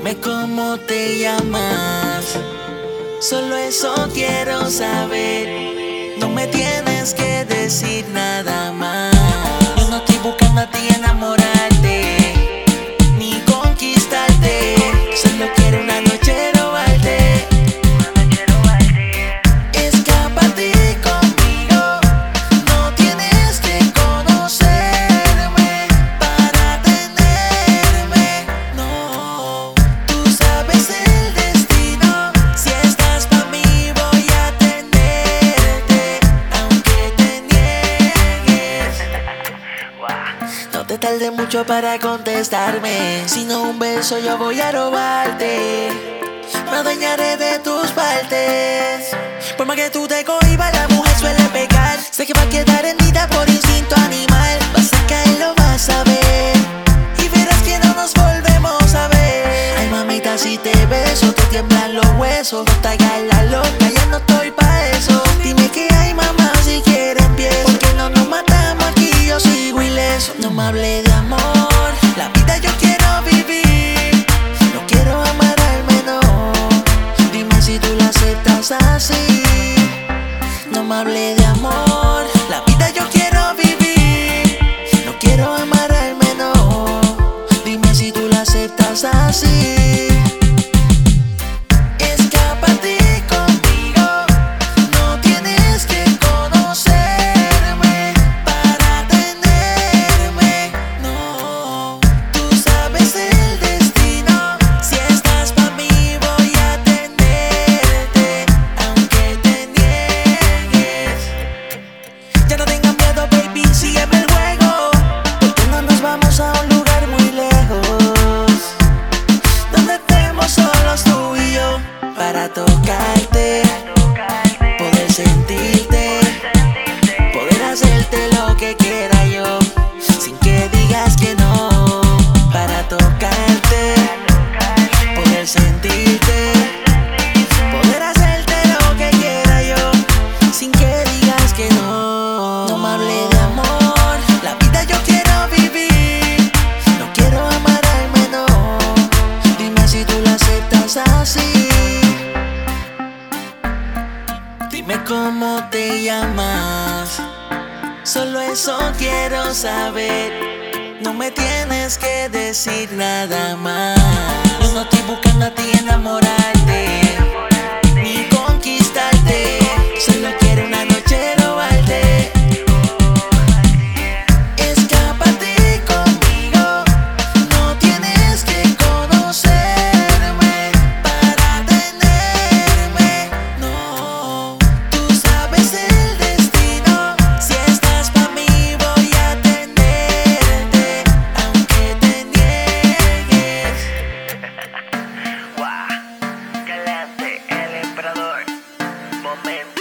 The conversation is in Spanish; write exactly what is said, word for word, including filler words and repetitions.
Dime cómo te llamas, solo eso quiero saber. No me tienes que decir nada más. Yo no estoy buscando a ti enamorarte ni conquistarte, solo quiero una noche robarte. Escápate conmigo, no tienes que conocerme para tenerme. No, tú sabes el destino. Si estás pa' mí voy a tenerte, aunque te niegues. No te tardes mucho para contestarme, sino un beso yo voy a robarte. Me adueñaré de tus partes. Por más que tú te cohibas, la mujer suele pecar. Sé que va a quedar rendida por instinto animal. Vas a caer, lo vas a ver, y verás que no nos volvemos a ver. Ay, mamita, si te beso, te tiemblan los huesos. No te hagas la loca, ya no estoy pa' eso. Dime qué hay, mamá, si quieres empiezo. Porque no nos matamos aquí, yo sigo ileso. No me hable de amor, la vida yo quiero vivir. No quiero amarrarme, no. Dime si tú la aceptas así. No me hable de amor, la vida yo quiero vivir. No quiero amarrarme, no. Dime si tú la aceptas así. Escápate conmigo, no tienes que conocerme para tenerme. No, tú sabes el destino. Si estás pa' mí voy a tenerte, aunque te niegues. Ya no tengas miedo, baby, sígueme el juego. Porque no nos vamos a un lugar muy lejos, donde estemos solos tú y yo, para tocarte, poder sentirte, poder hacerte lo que quiera yo, sin que digas que no. Para tocarte, poder sentirte, poder hacerte lo que quiera yo, sin que digas que no. No me hable de amor, la vida yo quiero vivir. No quiero amarrarme, no. Dime si tú la aceptas así. Dime cómo te llamas, solo eso quiero saber. No me tienes que decir nada más. Yo no estoy buscando a ti enamorarte ni conquistarte, solo quiero una noche robarte. Escápate conmigo, no tienes que conocerme para tenerme. No, tú sabes el destino. Si estás pa' mí voy a tenerte, aunque te niegues. Wow, Galante, el emperador. Momento.